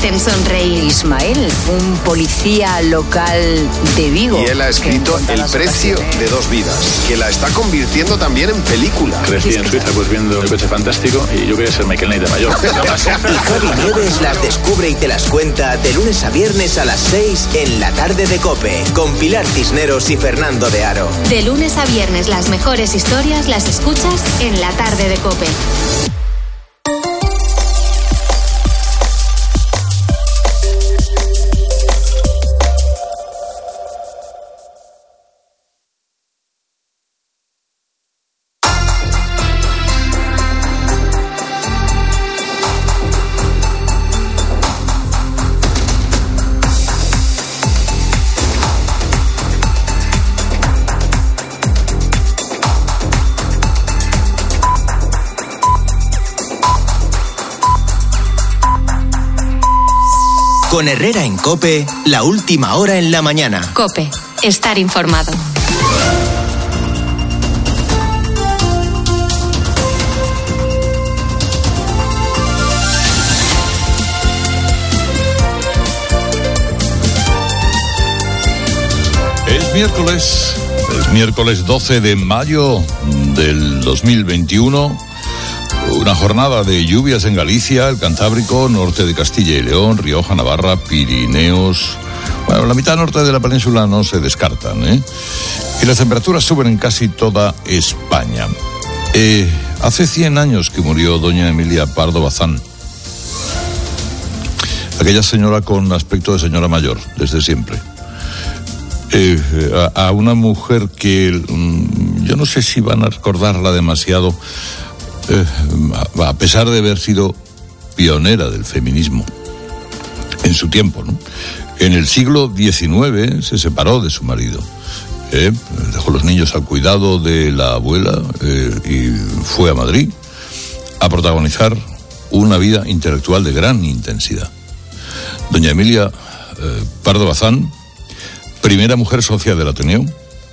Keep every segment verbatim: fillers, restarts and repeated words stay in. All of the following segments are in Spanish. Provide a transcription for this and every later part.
hacen sonreír. Ismael, un policía local de Vigo. Y él ha escrito El precio de dos vidas, que la está convirtiendo también en película. Crecí en Suiza pues viendo El coche fantástico y yo quería ser Michael Knight de mayor. Y Javi Nieves las descubre y te las cuenta de lunes a viernes a las seis en La Tarde de COPE, con Pilar Cisneros y Fernando de Aro. De lunes a viernes las mejores historias las escuchas en La Tarde de COPE. Con Herrera en COPE, la última hora en la mañana. COPE, estar informado. Es miércoles, es miércoles doce de mayo del dos mil veintiuno. Una jornada de lluvias en Galicia, el Cantábrico, norte de Castilla y León, Rioja, Navarra, Pirineos. Bueno, la mitad norte de la península no se descartan, ¿eh? Y las temperaturas suben en casi toda España. Eh, hace cien años que murió doña Emilia Pardo Bazán. Aquella señora con aspecto de señora mayor, desde siempre. Eh, a, a una mujer que mm, yo no sé si van a recordarla demasiado. Eh, a pesar de haber sido pionera del feminismo en su tiempo, ¿no? En el siglo diecinueve se separó de su marido, eh, dejó los niños al cuidado de la abuela eh, y fue a Madrid a protagonizar una vida intelectual de gran intensidad. Doña Emilia eh, Pardo Bazán, primera mujer socia del Ateneo,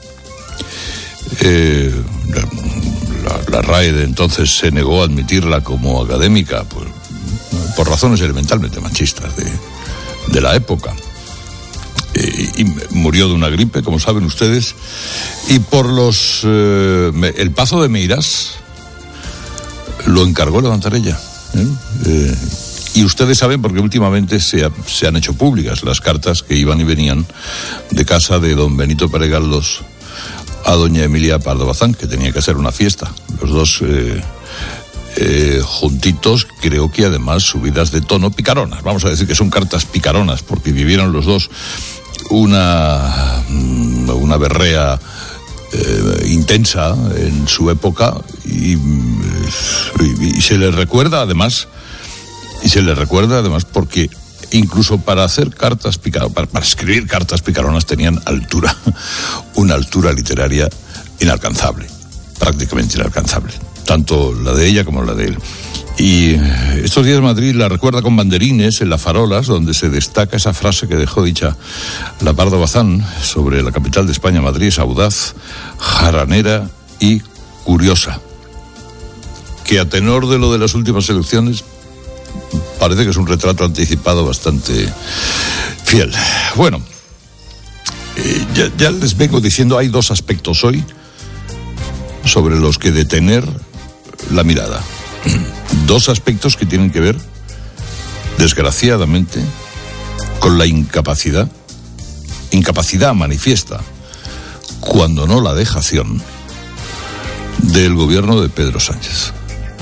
eh, La, la RAE de entonces se negó a admitirla como académica por, por razones elementalmente machistas de, de la época. Eh, y murió de una gripe, como saben ustedes, y por los eh, el Pazo de Meirás lo encargó levantar ella. ¿eh? Eh, y ustedes saben porque últimamente se, ha, se han hecho públicas las cartas que iban y venían de casa de don Benito Pérez Galdós a doña Emilia Pardo Bazán, que tenía que hacer una fiesta. Los dos eh, eh, juntitos, creo que además subidas de tono picaronas. Vamos a decir que son cartas picaronas, porque vivieron los dos una, una berrea eh, intensa en su época y, y, y se les recuerda además, y se les recuerda además porque incluso para hacer cartas picaronas, para, para escribir cartas picaronas tenían altura, una altura literaria inalcanzable, prácticamente inalcanzable, tanto la de ella como la de él. Y estos días Madrid la recuerda con banderines en las farolas, donde se destaca esa frase que dejó dicha la Pardo Bazán sobre la capital de España. Madrid es audaz, jaranera y curiosa, que a tenor de lo de las últimas elecciones parece que es un retrato anticipado bastante fiel. Bueno, eh, ya, ya les vengo diciendo, hay dos aspectos hoy sobre los que detener la mirada. Dos aspectos que tienen que ver, desgraciadamente, con la incapacidad, incapacidad manifiesta, cuando no la dejación, del gobierno de Pedro Sánchez.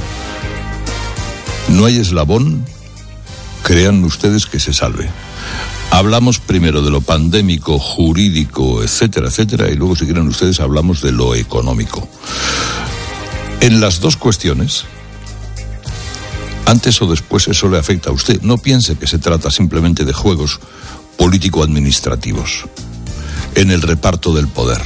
No hay eslabón, crean ustedes, que se salve. Hablamos primero de lo pandémico, jurídico, etcétera, etcétera, y luego, si quieren ustedes, hablamos de lo económico. En las dos cuestiones, antes o después eso le afecta a usted. No piense que se trata simplemente de juegos político-administrativos en el reparto del poder.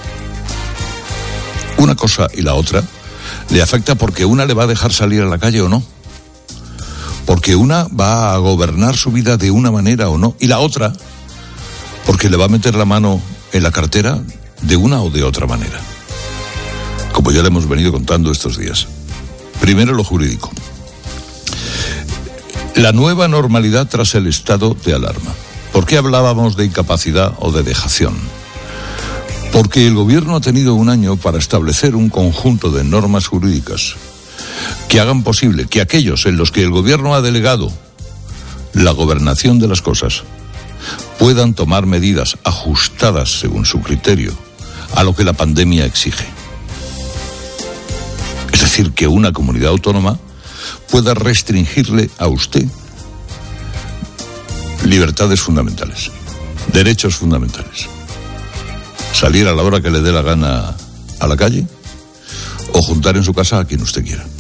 Una cosa y la otra le afecta porque una le va a dejar salir a la calle o no. Porque una va a gobernar su vida de una manera o no, y la otra porque le va a meter la mano en la cartera de una o de otra manera, como ya le hemos venido contando estos días. Primero, lo jurídico. La nueva normalidad tras el estado de alarma. ¿Por qué hablábamos de incapacidad o de dejación? Porque el gobierno ha tenido un año para establecer un conjunto de normas jurídicas que hagan posible que aquellos en los que el gobierno ha delegado la gobernación de las cosas puedan tomar medidas ajustadas según su criterio a lo que la pandemia exige. Es decir, que una comunidad autónoma pueda restringirle a usted libertades fundamentales, derechos fundamentales. Salir a la hora que le dé la gana a la calle o juntar en su casa a quien usted quiera.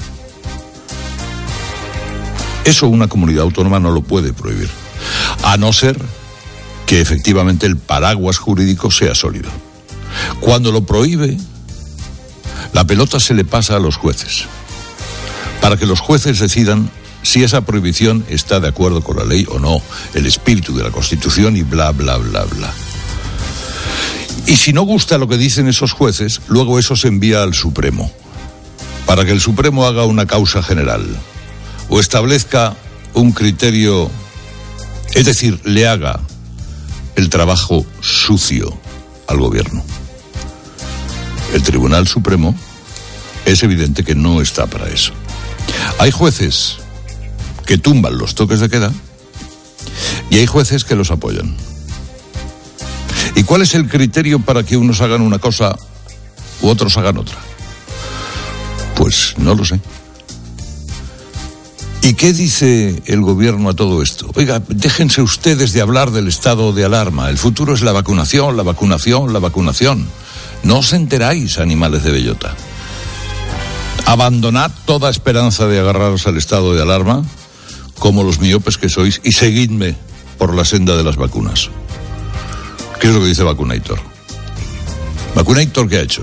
Eso una comunidad autónoma no lo puede prohibir, a no ser que efectivamente el paraguas jurídico sea sólido. Cuando lo prohíbe, la pelota se le pasa a los jueces, para que los jueces decidan si esa prohibición está de acuerdo con la ley o no, el espíritu de la Constitución y bla, bla, bla, bla. Y si no gusta lo que dicen esos jueces, luego eso se envía al Supremo, para que el Supremo haga una causa general o establezca un criterio, es decir, le haga el trabajo sucio al gobierno. El Tribunal Supremo es evidente que no está para eso. Hay jueces que tumban los toques de queda y hay jueces que los apoyan. ¿Y cuál es el criterio para que unos hagan una cosa u otros hagan otra? Pues no lo sé. ¿Y qué dice el gobierno a todo esto? Oiga, déjense ustedes de hablar del estado de alarma. El futuro es la vacunación, la vacunación, la vacunación. No os enteráis, animales de bellota. Abandonad toda esperanza de agarraros al estado de alarma, como los miopes que sois, y seguidme por la senda de las vacunas. ¿Qué es lo que dice Vacunator? ¿Vacunator qué ha hecho?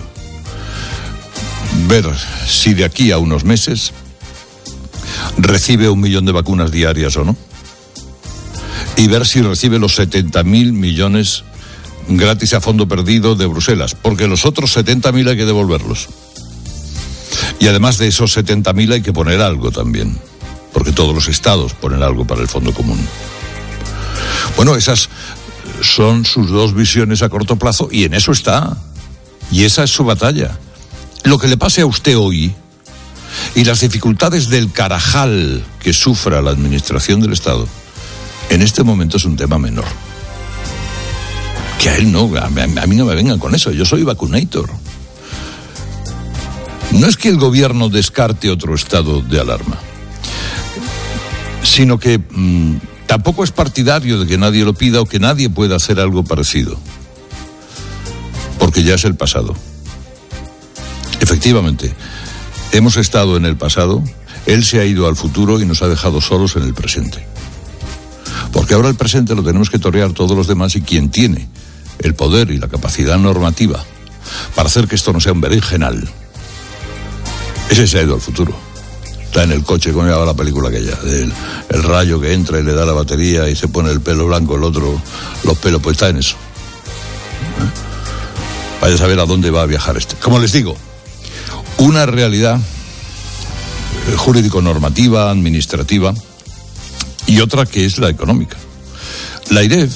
Ver si de aquí a unos meses recibe un millón de vacunas diarias o no, y ver si recibe los setenta mil millones gratis a fondo perdido de Bruselas, porque los otros setenta mil hay que devolverlos. Y además de esos setenta mil hay que poner algo también, porque todos los estados ponen algo para el fondo común. Bueno, esas son sus dos visiones a corto plazo y en eso está. Y esa es su batalla. Lo que le pase a usted hoy y las dificultades del carajal que sufra la administración del Estado en este momento es un tema menor. Que a él no, a mí no me vengan con eso, yo soy Vacunator. No es que el gobierno descarte otro estado de alarma, sino que mmm, tampoco es partidario de que nadie lo pida o que nadie pueda hacer algo parecido, porque ya es el pasado. Efectivamente, hemos estado en el pasado, él se ha ido al futuro y nos ha dejado solos en el presente. Porque ahora el presente lo tenemos que torear todos los demás, y quien tiene el poder y la capacidad normativa para hacer que esto no sea un berenjenal, ese se ha ido al futuro. Está en el coche, como llevaba la película aquella, del el rayo que entra y le da la batería y se pone el pelo blanco, el otro los pelos, pues está en eso. ¿Eh? Vaya a saber a dónde va a viajar este. Como les digo, una realidad jurídico-normativa, administrativa, y otra que es la económica. La AIREF,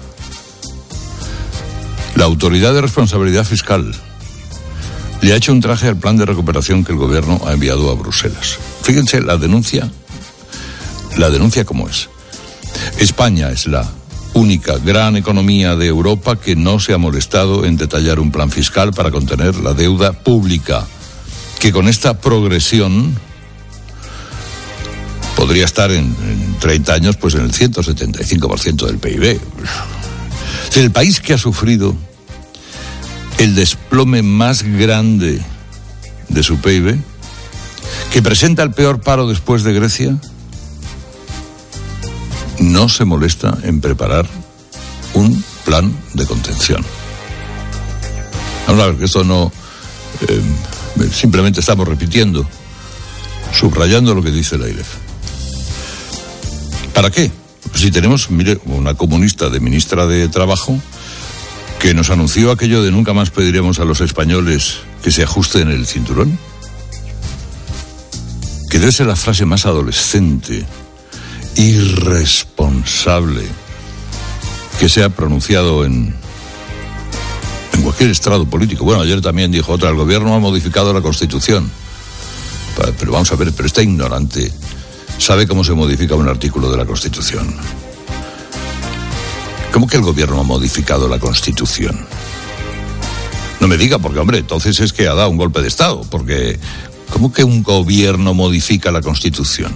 la Autoridad de Responsabilidad Fiscal, le ha hecho un traje al plan de recuperación que el gobierno ha enviado a Bruselas. Fíjense la denuncia, la denuncia cómo es. España es la única gran economía de Europa que no se ha molestado en detallar un plan fiscal para contener la deuda pública, que con esta progresión podría estar en, en treinta años pues en el ciento setenta y cinco por ciento del P I B. Es decir, el país que ha sufrido el desplome más grande de su P I B, que presenta el peor paro después de Grecia, no se molesta en preparar un plan de contención. Vamos a ver que esto no... Eh, simplemente estamos repitiendo, subrayando lo que dice la AIREF. ¿Para qué? Pues si tenemos, mire, una comunista de ministra de Trabajo que nos anunció aquello de nunca más pediremos a los españoles que se ajusten el cinturón, que debe ser la frase más adolescente irresponsable que se ha pronunciado en, en cualquier estrado político. Bueno, ayer también dijo otra, el gobierno ha modificado la Constitución. Pero vamos a ver, pero este ignorante sabe cómo se modifica un artículo de la Constitución. ¿Cómo que el gobierno ha modificado la Constitución? No me diga, porque hombre, entonces es que ha dado un golpe de Estado, porque ¿cómo que un gobierno modifica la Constitución?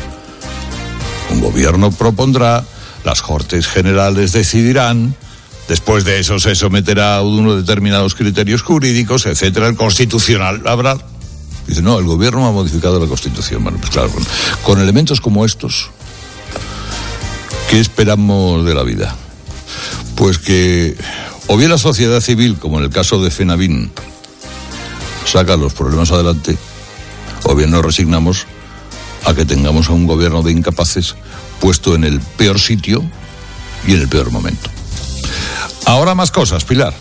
Un gobierno propondrá, las Cortes Generales decidirán, después de eso se someterá a unos determinados criterios jurídicos, etcétera, el Constitucional habrá... Dice, no, el gobierno ha modificado la Constitución. Bueno, pues claro, con, con elementos como estos, ¿qué esperamos de la vida? Pues que o bien la sociedad civil, como en el caso de Fenavín, saca los problemas adelante, o bien nos resignamos a que tengamos a un gobierno de incapaces puesto en el peor sitio y en el peor momento. Ahora más cosas, Pilar.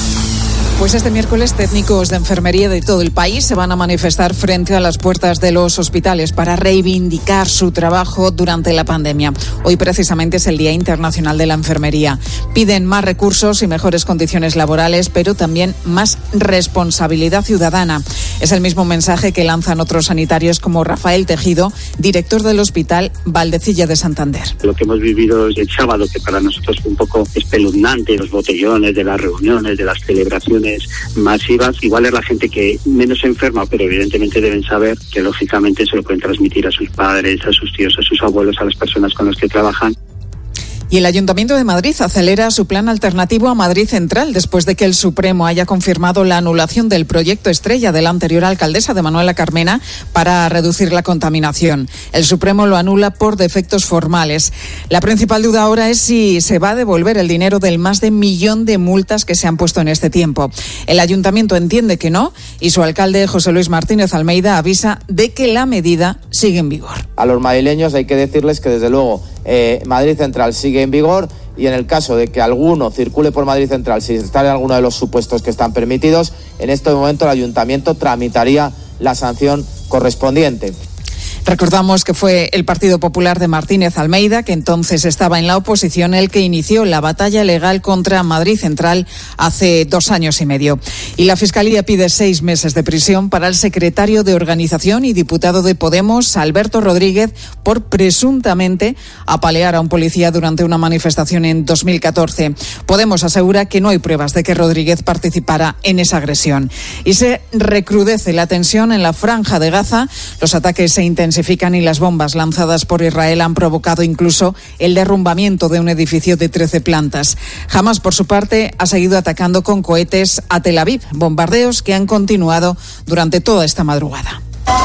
Pues este miércoles técnicos de enfermería de todo el país se van a manifestar frente a las puertas de los hospitales para reivindicar su trabajo durante la pandemia. Hoy precisamente es el Día Internacional de la Enfermería. Piden más recursos y mejores condiciones laborales, pero también más responsabilidad ciudadana. Es el mismo mensaje que lanzan otros sanitarios como Rafael Tejido, director del Hospital Valdecilla de Santander. Lo que hemos vivido el sábado, que para nosotros fue un poco espeluznante, los botellones de las reuniones, de las celebraciones masivas, igual es la gente que menos se enferma, pero evidentemente deben saber que lógicamente se lo pueden transmitir a sus padres, a sus tíos, a sus abuelos, a las personas con las que trabajan. Y el Ayuntamiento de Madrid acelera su plan alternativo a Madrid Central después de que el Supremo haya confirmado la anulación del proyecto estrella de la anterior alcaldesa de Manuela Carmena para reducir la contaminación. El Supremo lo anula por defectos formales. La principal duda ahora es si se va a devolver el dinero del más de millón de multas que se han puesto en este tiempo. El Ayuntamiento entiende que no y su alcalde José Luis Martínez Almeida avisa de que la medida sigue en vigor. A los madrileños hay que decirles que desde luego eh, Madrid Central sigue en vigor y en el caso de que alguno circule por Madrid Central si está en alguno de los supuestos que están permitidos, en este momento el Ayuntamiento tramitaría la sanción correspondiente. Recordamos que fue el Partido Popular de Martínez Almeida, que entonces estaba en la oposición, el que inició la batalla legal contra Madrid Central hace dos años y medio. Y la Fiscalía pide seis meses de prisión para el secretario de Organización y diputado de Podemos, Alberto Rodríguez, por presuntamente apalear a un policía durante una manifestación en dos mil catorce. Podemos asegura que no hay pruebas de que Rodríguez participara en esa agresión. Y se recrudece la tensión en la Franja de Gaza. Los ataques se intensifican y las bombas lanzadas por Israel han provocado incluso el derrumbamiento de un edificio de trece plantas. Hamás, por su parte, ha seguido atacando con cohetes a Tel Aviv, bombardeos que han continuado durante toda esta madrugada.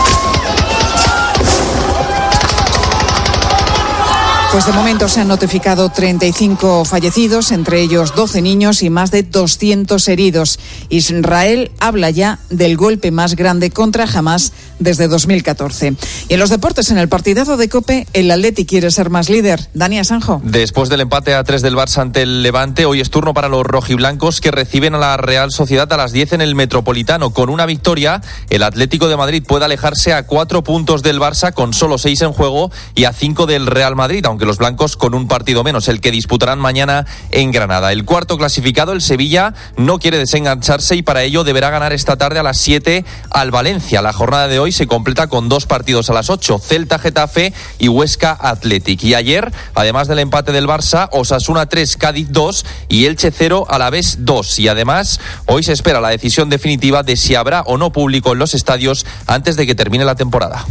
Pues de momento se han notificado treinta y cinco fallecidos, entre ellos doce niños y más de doscientos heridos. Israel habla ya del golpe más grande contra Hamás desde dos mil catorce. Y en los deportes, en el partidazo de COPE, el Atleti quiere ser más líder. Dani Asanjo. Después del empate a tres del Barça ante el Levante, hoy es turno para los rojiblancos que reciben a la Real Sociedad a las diez en el Metropolitano. Con una victoria, el Atlético de Madrid puede alejarse a cuatro puntos del Barça con solo seis en juego y a cinco del Real Madrid, aunque los blancos con un partido menos, el que disputarán mañana en Granada. El cuarto clasificado, el Sevilla, no quiere desengancharse y para ello deberá ganar esta tarde a las siete al Valencia. La jornada de hoy se completa con dos partidos a las ocho, Celta-Getafe y Huesca-Athletic. Y ayer, además del empate del Barça, Osasuna tres, Cádiz dos y Elche cero, Alavés dos. Y además, hoy se espera la decisión definitiva de si habrá o no público en los estadios antes de que termine la temporada.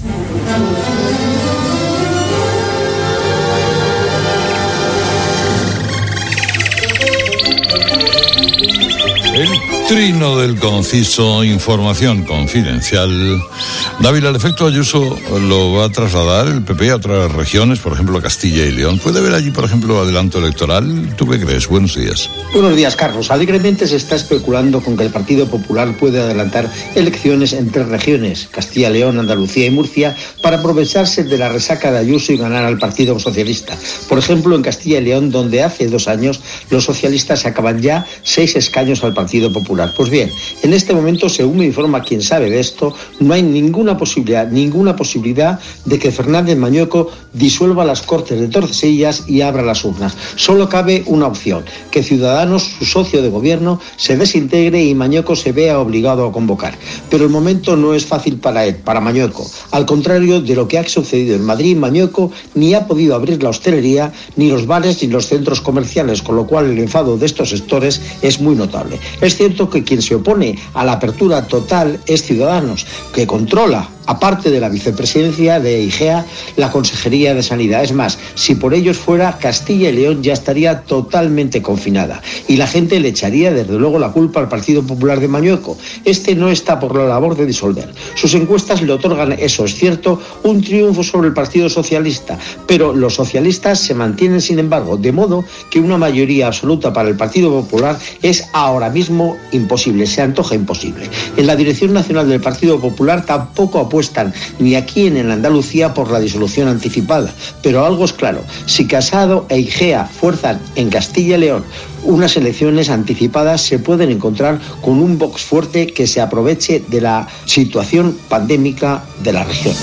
El trino del conciso, información confidencial. David, al efecto Ayuso lo va a trasladar el P P a otras regiones, por ejemplo a Castilla y León. ¿Puede haber allí, por ejemplo, adelanto electoral? ¿Tú qué crees? Buenos días. Buenos días, Carlos. Alegremente se está especulando con que el Partido Popular puede adelantar elecciones en tres regiones, Castilla y León, Andalucía y Murcia, para aprovecharse de la resaca de Ayuso y ganar al Partido Socialista. Por ejemplo, en Castilla y León, donde hace dos años los socialistas sacaban ya seis escaños al Partido Popular. Pues bien, en este momento, según me informa quien sabe de esto, no hay ninguna ninguna posibilidad, ninguna posibilidad de que Fernández Mañueco disuelva las Cortes de Tordesillas y abra las urnas. Solo cabe una opción, que Ciudadanos, su socio de gobierno, se desintegre y Mañueco se vea obligado a convocar. Pero el momento no es fácil para él, para Mañueco. Al contrario de lo que ha sucedido en Madrid, Mañueco ni ha podido abrir la hostelería, ni los bares, ni los centros comerciales, con lo cual el enfado de estos sectores es muy notable. Es cierto que quien se opone a la apertura total es Ciudadanos, que controla, aparte de la vicepresidencia de I G E A, la Consejería de Sanidad. Es más, si por ellos fuera, Castilla y León ya estaría totalmente confinada y la gente le echaría desde luego la culpa al Partido Popular de Mañueco. Este no está por la labor de disolver. Sus encuestas le otorgan, eso es cierto, un triunfo sobre el Partido Socialista, pero los socialistas se mantienen, sin embargo, de modo que una mayoría absoluta para el Partido Popular es ahora mismo imposible, se antoja imposible. En la dirección nacional del Partido Popular tampoco apuestan ni aquí ni en Andalucía por la disolución anticipada, pero algo es claro: si Casado e I G E A fuerzan en Castilla y León unas elecciones anticipadas, se pueden encontrar con un Vox fuerte que se aproveche de la situación pandémica de la región.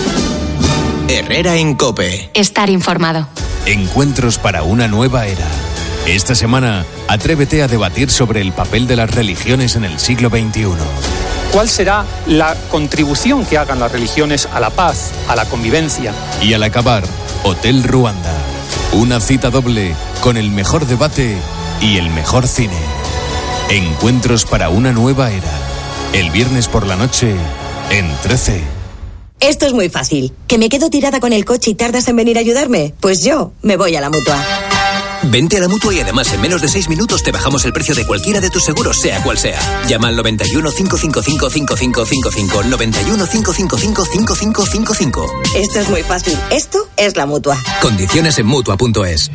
Herrera en COPE. Estar informado. Encuentros para una nueva era. Esta semana, atrévete a debatir sobre el papel de las religiones en el siglo veintiuno. ¿Cuál será la contribución que hagan las religiones a la paz, a la convivencia? Y al acabar, Hotel Ruanda. Una cita doble con el mejor debate y el mejor cine. Encuentros para una nueva era. El viernes por la noche en trece. Esto es muy fácil. ¿Que me quedo tirada con el coche y tardas en venir a ayudarme? Pues yo me voy a la Mutua. Vente a la Mutua y además en menos de seis minutos te bajamos el precio de cualquiera de tus seguros, sea cual sea. Llama al noventa y uno, cinco cinco cinco, cinco cinco cinco cinco, noventa y uno, cinco cinco cinco, cinco cinco cinco cinco. Esto es muy fácil. Esto es la Mutua. Condiciones en Mutua punto es.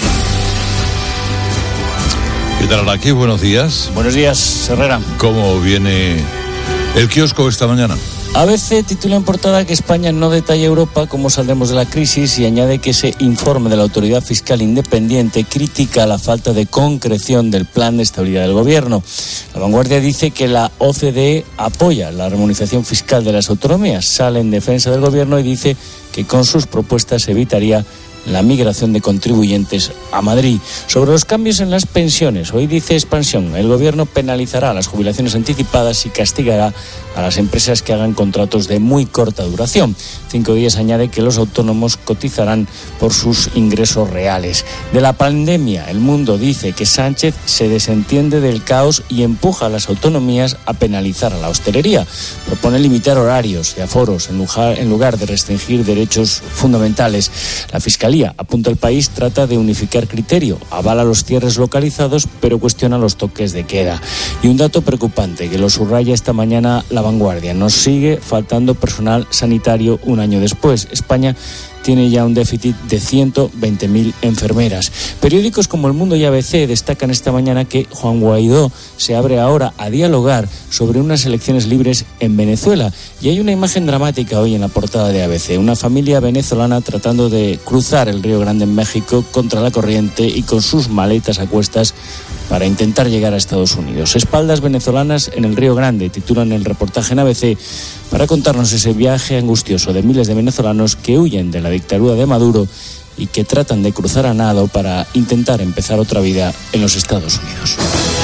¿Qué tal, Araquí? Buenos días. Buenos días, Herrera. ¿Cómo viene el kiosco esta mañana? A B C titula en portada que España no detalla a Europa cómo saldremos de la crisis y añade que ese informe de la Autoridad Fiscal Independiente critica la falta de concreción del plan de estabilidad del gobierno. La Vanguardia dice que la O C D E apoya la armonización fiscal de las autonomías, sale en defensa del gobierno y dice que con sus propuestas evitaría la migración de contribuyentes a Madrid. Sobre los cambios en las pensiones, hoy dice Expansión, el gobierno penalizará las jubilaciones anticipadas y castigará a las empresas que hagan contratos de muy corta duración. Cinco días añade que los autónomos cotizarán por sus ingresos reales. De la pandemia, El Mundo dice que Sánchez se desentiende del caos y empuja a las autonomías a penalizar a la hostelería. Propone limitar horarios y aforos en lugar, en lugar de restringir derechos fundamentales. La Fiscalía, apunta El País, trata de unificar criterio, avala los cierres localizados, pero cuestiona los toques de queda. Y un dato preocupante que lo subraya esta mañana La Vanguardia: nos sigue faltando personal sanitario un año después. España tiene ya un déficit de ciento veinte mil enfermeras. Periódicos como El Mundo y A B C destacan esta mañana que Juan Guaidó se abre ahora a dialogar sobre unas elecciones libres en Venezuela. Y hay una imagen dramática hoy en la portada de A B C. Una familia venezolana tratando de cruzar el Río Grande en México contra la corriente y con sus maletas a cuestas para intentar llegar a Estados Unidos. Espaldas venezolanas en el Río Grande, titulan el reportaje en A B C, para contarnos ese viaje angustioso de miles de venezolanos que huyen de la dictadura de Maduro y que tratan de cruzar a nado para intentar empezar otra vida en los Estados Unidos.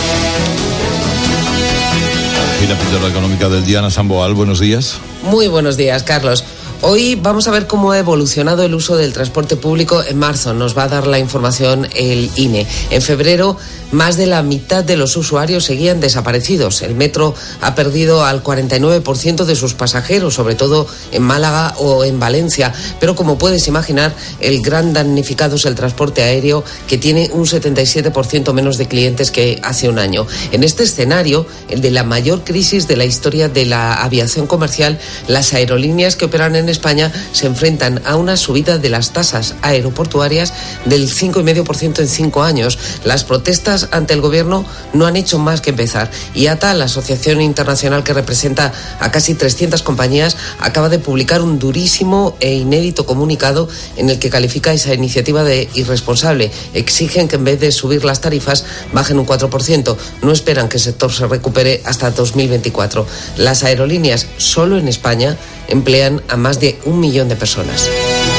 Y la píldora económica del día, Ana Samboal, buenos días. Muy buenos días, Carlos. Hoy vamos a ver cómo ha evolucionado el uso del transporte público en marzo. Nos va a dar la información el I N E. En febrero, más de la mitad de los usuarios seguían desaparecidos. El metro ha perdido al cuarenta y nueve por ciento de sus pasajeros, sobre todo en Málaga o en Valencia. Pero como puedes imaginar, el gran damnificado es el transporte aéreo, que tiene un setenta y siete por ciento menos de clientes que hace un año. En este escenario, el de la mayor crisis de la historia de la aviación comercial, las aerolíneas que operan en España se enfrentan a una subida de las tasas aeroportuarias del cinco coma cinco por ciento en cinco años. Las protestas ante el gobierno no han hecho más que empezar. I A T A, la asociación internacional que representa a casi trescientas compañías, acaba de publicar un durísimo e inédito comunicado en el que califica esa iniciativa de irresponsable. Exigen que en vez de subir las tarifas bajen un cuatro por ciento. No esperan que el sector se recupere hasta dos mil veinticuatro. Las aerolíneas, solo en España, emplean a más de un millón de personas.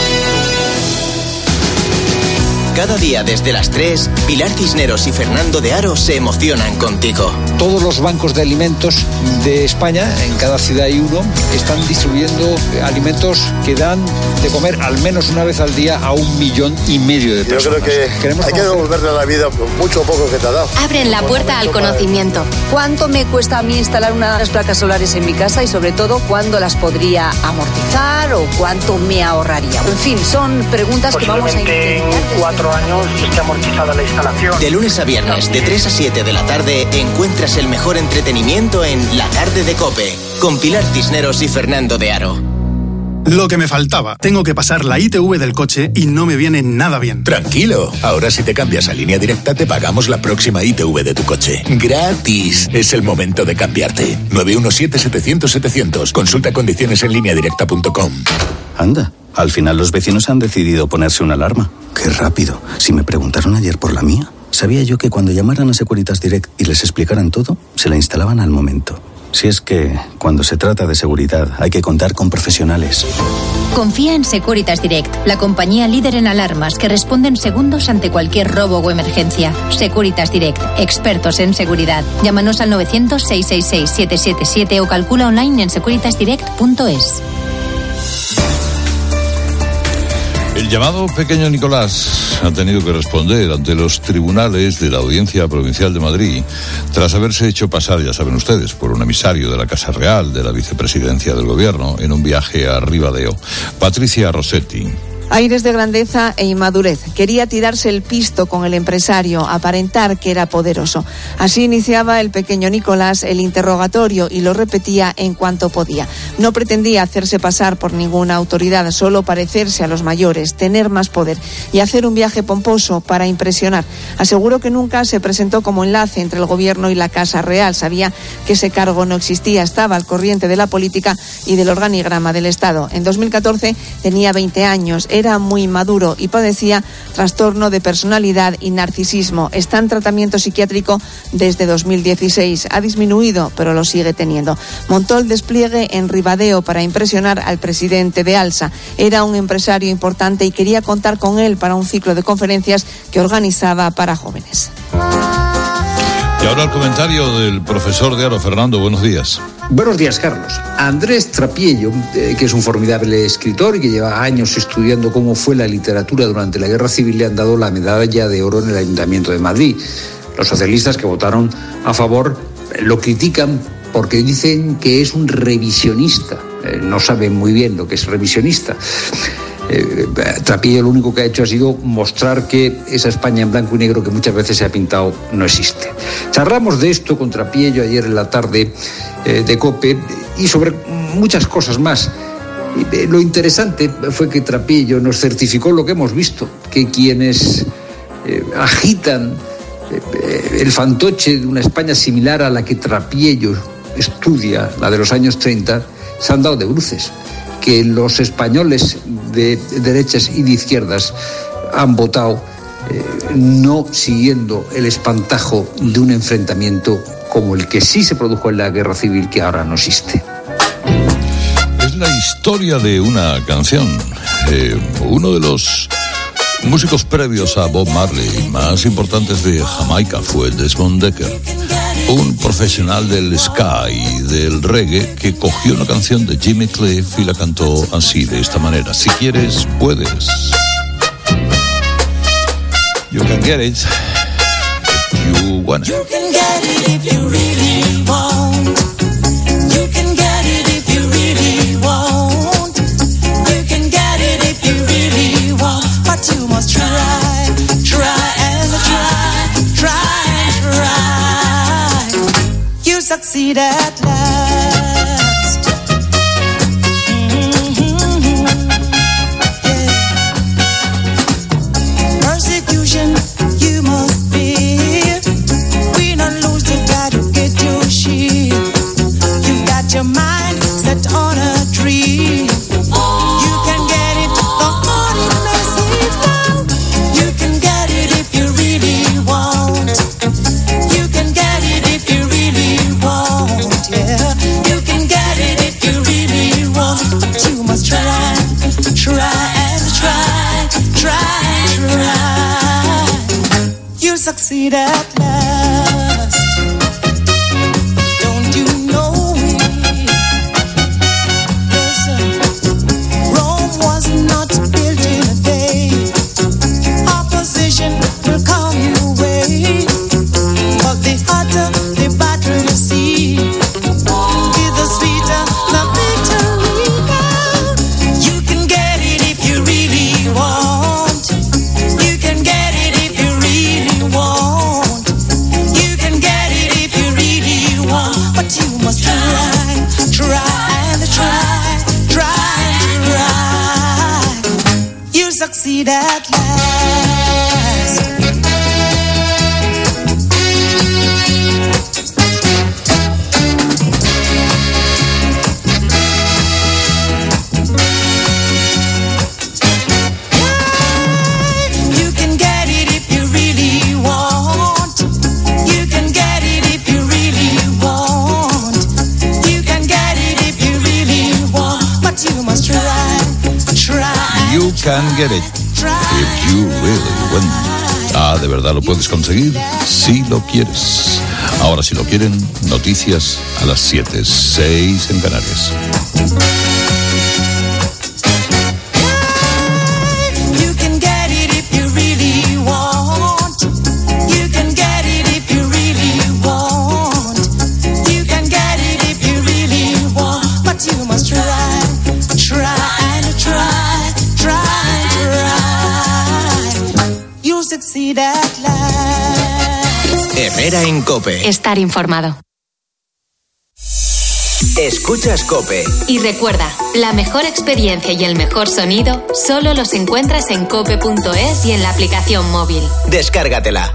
Cada día desde las tres, Pilar Cisneros y Fernando de Aro se emocionan contigo. Todos los bancos de alimentos de España, en cada ciudad hay uno, están distribuyendo alimentos que dan de comer al menos una vez al día a un millón y medio de personas. Yo creo que Queremos hay que devolverle a la vida mucho o poco que te ha dado. Abren la puerta al conocimiento. ¿Cuánto me cuesta a mí instalar unas placas solares en mi casa y sobre todo cuándo las podría amortizar o cuánto me ahorraría? En fin, son preguntas que vamos a intentar. años esté amortizada la instalación. De lunes a viernes, de tres a siete de la tarde, encuentras el mejor entretenimiento en La Tarde de COPE, con Pilar Cisneros y Fernando de Aro. Lo que me faltaba. Tengo que pasar la I T V del coche y no me viene nada bien. Tranquilo. Ahora si te cambias a Línea Directa te pagamos la próxima I T V de tu coche. ¡Gratis! Es el momento de cambiarte. nueve uno siete, setecientos, setecientos. Consulta condiciones en línea directa punto com. Anda, al final los vecinos han decidido ponerse una alarma. ¡Qué rápido! Si me preguntaron ayer por la mía, sabía yo que cuando llamaran a Securitas Direct y les explicaran todo, se la instalaban al momento. Si es que, cuando se trata de seguridad, hay que contar con profesionales. Confía en Securitas Direct, la compañía líder en alarmas que responde en segundos ante cualquier robo o emergencia. Securitas Direct, expertos en seguridad. Llámanos al novecientos, seiscientos sesenta y seis, setecientos setenta y siete o calcula online en securitas direct punto es. El llamado pequeño Nicolás ha tenido que responder ante los tribunales de la Audiencia Provincial de Madrid tras haberse hecho pasar, ya saben ustedes, por un emisario de la Casa Real, de la Vicepresidencia del Gobierno, en un viaje a Ribadeo. Patricia Rossetti. Aires de grandeza e inmadurez. Quería tirarse el pisto con el empresario, aparentar que era poderoso. Así iniciaba el pequeño Nicolás el interrogatorio y lo repetía en cuanto podía. No pretendía hacerse pasar por ninguna autoridad, solo parecerse a los mayores, tener más poder y hacer un viaje pomposo para impresionar. Aseguró que nunca se presentó como enlace entre el gobierno y la Casa Real. Sabía que ese cargo no existía, estaba al corriente de la política y del organigrama del Estado. En dos mil catorce tenía veinte años, era muy maduro y padecía trastorno de personalidad y narcisismo. Está en tratamiento psiquiátrico desde dos mil dieciséis. Ha disminuido, pero lo sigue teniendo. Montó el despliegue en Ribadeo para impresionar al presidente de ALSA. Era un empresario importante y quería contar con él para un ciclo de conferencias que organizaba para jóvenes. Y ahora el comentario del profesor de Aro. Fernando, buenos días. Buenos días, Carlos. A Andrés Trapiello, eh, que es un formidable escritor y que lleva años estudiando cómo fue la literatura durante la Guerra Civil, le han dado la medalla de oro en el Ayuntamiento de Madrid. Los socialistas que votaron a favor eh, lo critican porque dicen que es un revisionista. Eh, no saben muy bien lo que es revisionista. Eh, Trapiello lo único que ha hecho ha sido mostrar que esa España en blanco y negro que muchas veces se ha pintado no existe. Charlamos de esto con Trapiello ayer en la tarde eh, de COPE y sobre muchas cosas más. Eh, lo interesante fue que Trapiello nos certificó lo que hemos visto, que quienes eh, agitan eh, el fantoche de una España similar a la que Trapiello estudia, la de los años treinta, se han dado de bruces. Que los españoles de derechas y de izquierdas han votado eh, no siguiendo el espantajo de un enfrentamiento como el que sí se produjo en la Guerra Civil, que ahora no existe. Es la historia de una canción. Eh, uno de los músicos previos a Bob Marley más importantes de Jamaica fue Desmond Dekker, un profesional del ska y del reggae que cogió una canción de Jimmy Cliff y la cantó así, de esta manera: si quieres, puedes. You can get it if you want it. You can get it if you really want. You can get it if you really want. You can get it if you really want. But you must try, try and try, try and try. You succeed at last. Mm-hmm. Yeah. Persecution you must fear. Win or lose, you gotta get your shit. You've got your mind set on a dream. You can get it, the money may seem long. You can get it if you really want. You can get it if you really want, yeah. succeed at last. Don't you know it? Listen, Rome was not built in a day. Opposition will come your way, but the hotter the battle you see, is the sweeter the victory. You can get it if you really want. You can get it if you really want. You can get it if you really want. But you must try, try and try, try and try. You'll succeed at last. You can get it if you really want. You can get it if you really want. You can get it if you really want. But you must try, try. You can get it if you really want. Ah, ¿de verdad lo puedes conseguir? Si lo quieres. Ahora, si lo quieren, noticias a las siete, seis en Canarias. You can get it if you really want. You can get it if you really want. You can get it if you really want. But you must try, try and try, try, try. You'll succeed at last. Herrera en COPE. Estar informado. Escuchas COPE. Y recuerda, la mejor experiencia y el mejor sonido solo los encuentras en cope punto es y en la aplicación móvil. Descárgatela.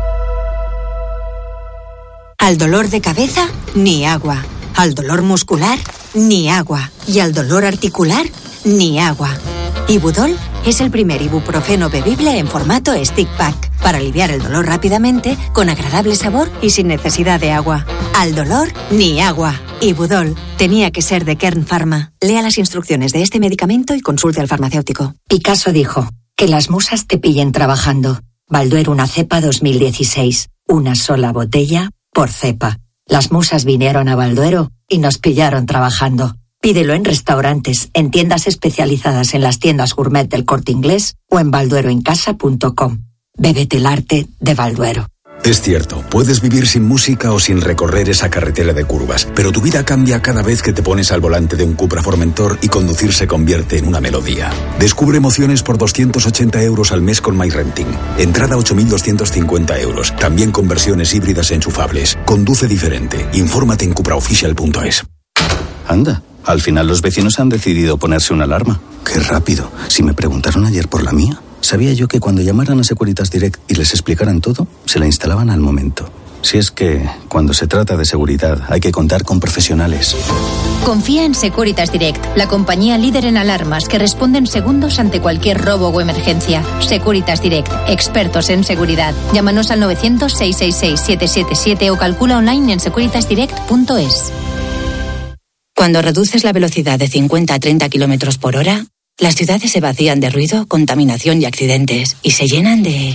Al dolor de cabeza, ni agua. Al dolor muscular, ni agua. Y al dolor articular, ni agua. Ibudol es el primer ibuprofeno bebible en formato stick pack para aliviar el dolor rápidamente, con agradable sabor y sin necesidad de agua. Al dolor, ni agua. Ibudol tenía que ser de Kern Pharma. Lea las instrucciones de este medicamento y consulte al farmacéutico. Picasso dijo, que las musas te pillen trabajando. Balduero una cepa dos mil dieciséis. Una sola botella por cepa. Las musas vinieron a Balduero y nos pillaron trabajando. Pídelo en restaurantes, en tiendas especializadas en las tiendas gourmet del Corte Inglés o en baldueroencasa punto com. Bébete el arte de Balduero. Es cierto, puedes vivir sin música o sin recorrer esa carretera de curvas, pero tu vida cambia cada vez que te pones al volante de un Cupra Formentor y conducir se convierte en una melodía. Descubre emociones por doscientos ochenta euros al mes con MyRenting. Entrada ocho mil doscientos cincuenta euros. También con versiones híbridas enchufables. Conduce diferente. Infórmate en cupraofficial punto es. Anda, al final los vecinos han decidido ponerse una alarma. Qué rápido. Si me preguntaron ayer por la mía, sabía yo que cuando llamaran a Securitas Direct y les explicaran todo, se la instalaban al momento. Si es que, cuando se trata de seguridad, hay que contar con profesionales. Confía en Securitas Direct, la compañía líder en alarmas que responde en segundos ante cualquier robo o emergencia. Securitas Direct, expertos en seguridad. Llámanos al novecientos, seiscientos sesenta y seis, setecientos setenta y siete o calcula online en securitas direct punto es. Cuando reduces la velocidad de cincuenta a treinta kilómetros por hora, las ciudades se vacían de ruido, contaminación y accidentes y se llenan de...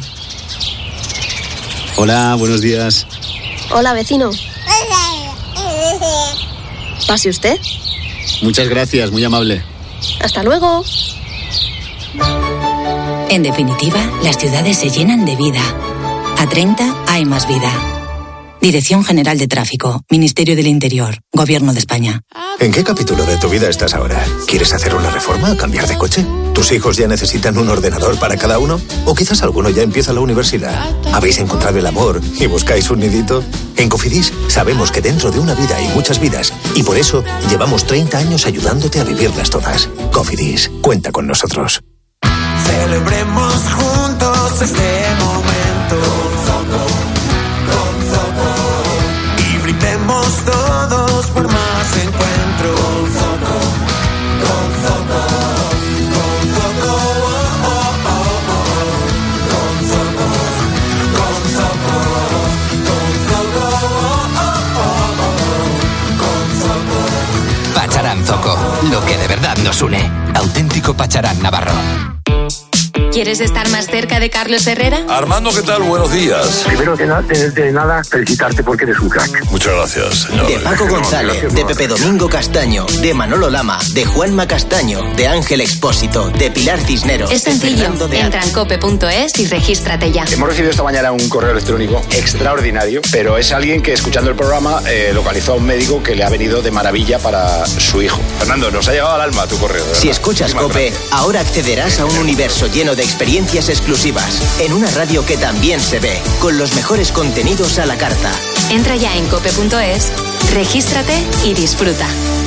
Hola, buenos días. Hola, vecino. ¿Pase usted? Muchas gracias, muy amable. Hasta luego. En definitiva, las ciudades se llenan de vida. A treinta hay más vida. Dirección General de Tráfico, Ministerio del Interior, Gobierno de España. ¿En qué capítulo de tu vida estás ahora? ¿Quieres hacer una reforma o cambiar de coche? ¿Tus hijos ya necesitan un ordenador para cada uno? ¿O quizás alguno ya empieza la universidad? ¿Habéis encontrado el amor y buscáis un nidito? En Cofidis sabemos que dentro de una vida hay muchas vidas y por eso llevamos treinta años ayudándote a vivirlas todas. Cofidis, cuenta con nosotros. Celebremos juntos este momento. Brindemos todos por más encuentros. Con Zoco, con Zoco, con Zoco, oh, oh, oh, oh. Con Zoco, con Zoco, con Zoco, oh, oh, oh, con Zoco. Pacharán Zoco, lo que de verdad nos une. Auténtico Pacharán navarro. ¿Quieres estar más cerca de Carlos Herrera? Armando, ¿qué tal? Buenos días. Primero de, na- de, de nada, felicitarte porque eres un crack. Muchas gracias, señor. De Paco González, de Pepe Domingo Castaño, de Manolo Lama, de Juanma Castaño, de Ángel Expósito, de Pilar Cisneros. Es de sencillo. Fernando de Entra en cope punto es y regístrate ya. Hemos recibido esta mañana un correo electrónico extraordinario, pero es alguien que escuchando el programa eh, localizó a un médico que le ha venido de maravilla para su hijo. Fernando, nos ha llegado al alma tu correo. Si escuchas Cope, ahora accederás a un universo lleno de experiencias exclusivas, en una radio que también se ve, con los mejores contenidos a la carta. Entra ya en cope punto es, regístrate y disfruta.